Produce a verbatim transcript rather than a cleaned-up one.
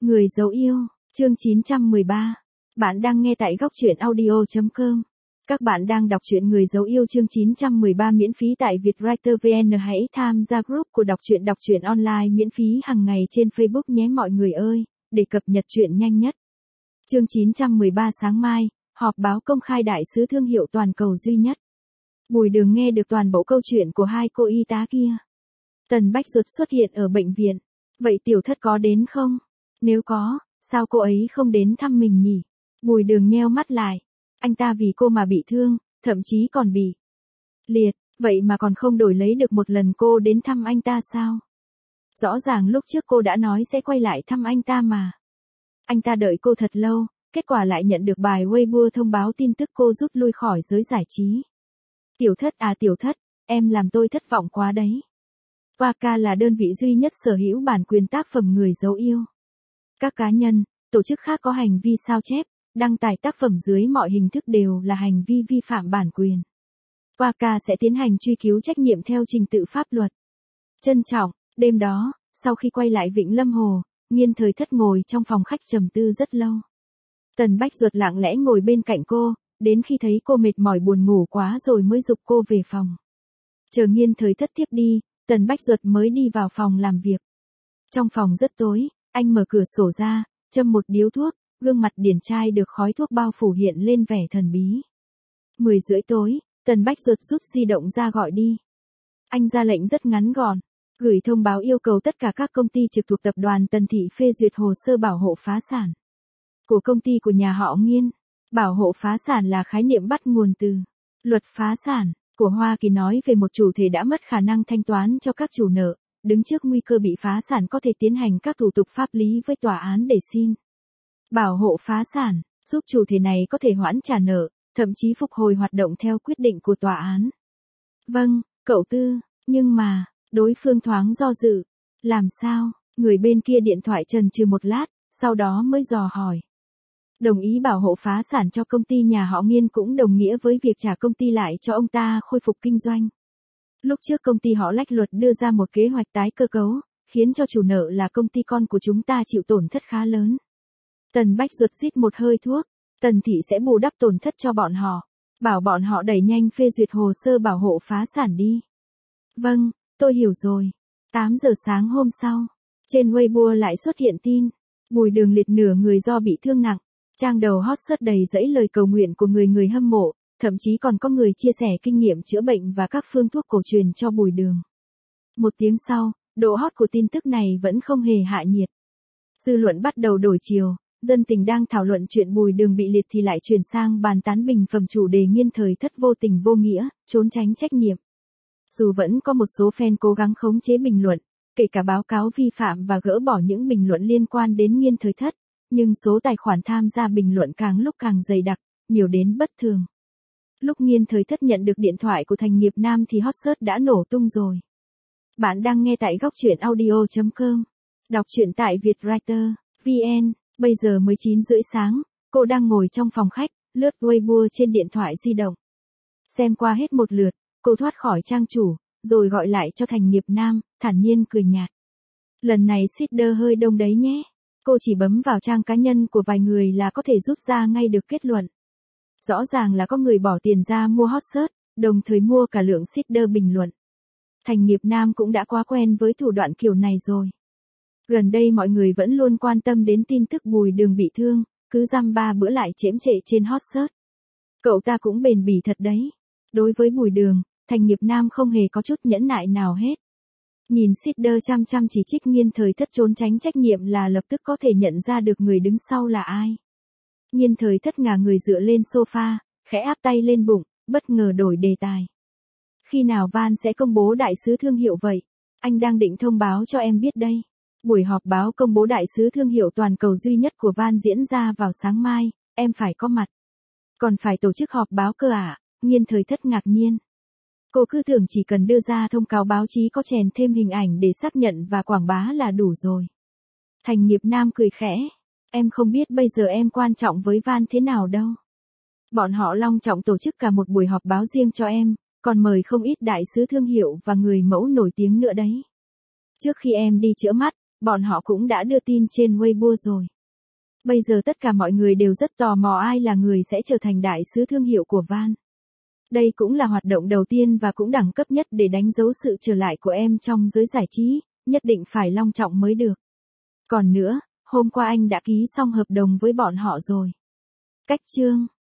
Người dấu yêu, chương chín trăm mười ba. Bạn đang nghe tại góc truyện audio chấm com. Các bạn đang đọc truyện Người dấu yêu chương chín trăm mười ba miễn phí tại Vietwriter vê en. Hãy tham gia group của đọc truyện đọc truyện online miễn phí hàng ngày trên Facebook nhé mọi người ơi, để cập nhật truyện nhanh nhất. Chương chín trăm mười ba sáng mai, họp báo công khai đại sứ thương hiệu toàn cầu duy nhất. Bùi Đường nghe được toàn bộ câu chuyện của hai cô y tá kia. Tần Bách Duật xuất hiện ở bệnh viện. Vậy tiểu thất có đến không? Nếu có, sao cô ấy không đến thăm mình nhỉ? Bùi Đường nheo mắt lại. Anh ta vì cô mà bị thương, thậm chí còn bị liệt, vậy mà còn không đổi lấy được một lần cô đến thăm anh ta sao? Rõ ràng lúc trước cô đã nói sẽ quay lại thăm anh ta mà. Anh ta đợi cô thật lâu, kết quả lại nhận được bài Weibo thông báo tin tức cô rút lui khỏi giới giải trí. Tiểu thất à tiểu thất, em làm tôi thất vọng quá đấy. Waka là đơn vị duy nhất sở hữu bản quyền tác phẩm Người dấu yêu. Các cá nhân, tổ chức khác có hành vi sao chép, đăng tải tác phẩm dưới mọi hình thức đều là hành vi vi phạm bản quyền. Waka sẽ tiến hành truy cứu trách nhiệm theo trình tự pháp luật. Trân trọng, đêm đó, sau khi quay lại Vịnh Lâm Hồ, Nghiên Thời Thất ngồi trong phòng khách trầm tư rất lâu. Tần Bách Duật lặng lẽ ngồi bên cạnh cô, đến khi thấy cô mệt mỏi buồn ngủ quá rồi mới giục cô về phòng. Chờ Nghiên Thời Thất tiếp đi, Tần Bách Duật mới đi vào phòng làm việc. Trong phòng rất tối, anh mở cửa sổ ra, châm một điếu thuốc, gương mặt điển trai được khói thuốc bao phủ hiện lên vẻ thần bí. Mười rưỡi tối, Tần Bách Duật rút di động ra gọi đi. Anh ra lệnh rất ngắn gọn, gửi thông báo yêu cầu tất cả các công ty trực thuộc tập đoàn Tần Thị phê duyệt hồ sơ bảo hộ phá sản của công ty của nhà họ Nghiên. Bảo hộ phá sản là khái niệm bắt nguồn từ luật phá sản của Hoa Kỳ, nói về một chủ thể đã mất khả năng thanh toán cho các chủ nợ, đứng trước nguy cơ bị phá sản có thể tiến hành các thủ tục pháp lý với tòa án để xin bảo hộ phá sản, giúp chủ thể này có thể hoãn trả nợ, thậm chí phục hồi hoạt động theo quyết định của tòa án. Vâng, cậu Tư, nhưng mà, đối phương thoáng do dự. Làm sao? Người bên kia điện thoại chần chừ một lát, sau đó mới dò hỏi. Đồng ý bảo hộ phá sản cho công ty nhà họ Nghiên cũng đồng nghĩa với việc trả công ty lại cho ông ta khôi phục kinh doanh. Lúc trước công ty họ lách luật đưa ra một kế hoạch tái cơ cấu, khiến cho chủ nợ là công ty con của chúng ta chịu tổn thất khá lớn. Tần Bách Duật rít một hơi thuốc, Tần Thị sẽ bù đắp tổn thất cho bọn họ, bảo bọn họ đẩy nhanh phê duyệt hồ sơ bảo hộ phá sản đi. Vâng, tôi hiểu rồi. tám giờ sáng hôm sau, trên Weibo lại xuất hiện tin, Bùi Đường liệt nửa người do bị thương nặng. Trang đầu hot search đầy dẫy lời cầu nguyện của người người hâm mộ, thậm chí còn có người chia sẻ kinh nghiệm chữa bệnh và các phương thuốc cổ truyền cho Bùi Đường. Một tiếng sau, độ hot của tin tức này vẫn không hề hạ nhiệt. Dư luận bắt đầu đổi chiều, dân tình đang thảo luận chuyện Bùi Đường bị liệt thì lại chuyển sang bàn tán bình phẩm chủ đề Nghiên Thời Thất vô tình vô nghĩa, trốn tránh trách nhiệm. Dù vẫn có một số fan cố gắng khống chế bình luận, kể cả báo cáo vi phạm và gỡ bỏ những bình luận liên quan đến Nghiên Thời Thất, nhưng số tài khoản tham gia bình luận càng lúc càng dày đặc, nhiều đến bất thường. Lúc Nghiên Thời Thất nhận được điện thoại của Thành Nghiệp Nam thì hot search đã nổ tung rồi. Bạn đang nghe tại góc truyện audio chấm com. Đọc truyện tại Vietwriter vê en. Bây giờ mới chín rưỡi sáng, cô đang ngồi trong phòng khách, lướt Weibo trên điện thoại di động. Xem qua hết một lượt, cô thoát khỏi trang chủ, rồi gọi lại cho Thành Nghiệp Nam, thản nhiên cười nhạt. Lần này seeder hơi đông đấy nhé. Cô chỉ bấm vào trang cá nhân của vài người là có thể rút ra ngay được kết luận. Rõ ràng là có người bỏ tiền ra mua hot search, đồng thời mua cả lượng seeder bình luận. Thành Nghiệp Nam cũng đã quá quen với thủ đoạn kiểu này rồi. Gần đây mọi người vẫn luôn quan tâm đến tin tức Bùi Đường bị thương, cứ dăm ba bữa lại chễm chệ trên hot search. Cậu ta cũng bền bỉ thật đấy. Đối với Bùi Đường, Thành Nghiệp Nam không hề có chút nhẫn nại nào hết. Nhìn seeder chăm chăm chỉ trích Nghiên Thời Thất trốn tránh trách nhiệm là lập tức có thể nhận ra được người đứng sau là ai. Nghiên Thời Thất ngả người dựa lên sofa, khẽ áp tay lên bụng, bất ngờ đổi đề tài. Khi nào Van sẽ công bố đại sứ thương hiệu vậy? Anh đang định thông báo cho em biết đây. Buổi họp báo công bố đại sứ thương hiệu toàn cầu duy nhất của Van diễn ra vào sáng mai, em phải có mặt. Còn phải tổ chức họp báo cơ à? Nghiên Thời Thất ngạc nhiên. Cô cứ tưởng chỉ cần đưa ra thông cáo báo chí có chèn thêm hình ảnh để xác nhận và quảng bá là đủ rồi. Thành Nghiệp Nam cười khẽ. Em không biết bây giờ em quan trọng với Van thế nào đâu. Bọn họ long trọng tổ chức cả một buổi họp báo riêng cho em, còn mời không ít đại sứ thương hiệu và người mẫu nổi tiếng nữa đấy. Trước khi em đi chữa mắt, Bọn họ cũng đã đưa tin trên Weibo rồi. Bây giờ tất cả mọi người đều rất tò mò ai là người sẽ trở thành đại sứ thương hiệu của Van. Đây cũng là hoạt động đầu tiên và cũng đẳng cấp nhất để đánh dấu sự trở lại của em trong giới giải trí, nhất định phải long trọng mới được. Còn nữa, hôm qua anh đã ký xong hợp đồng với bọn họ rồi. Cách chương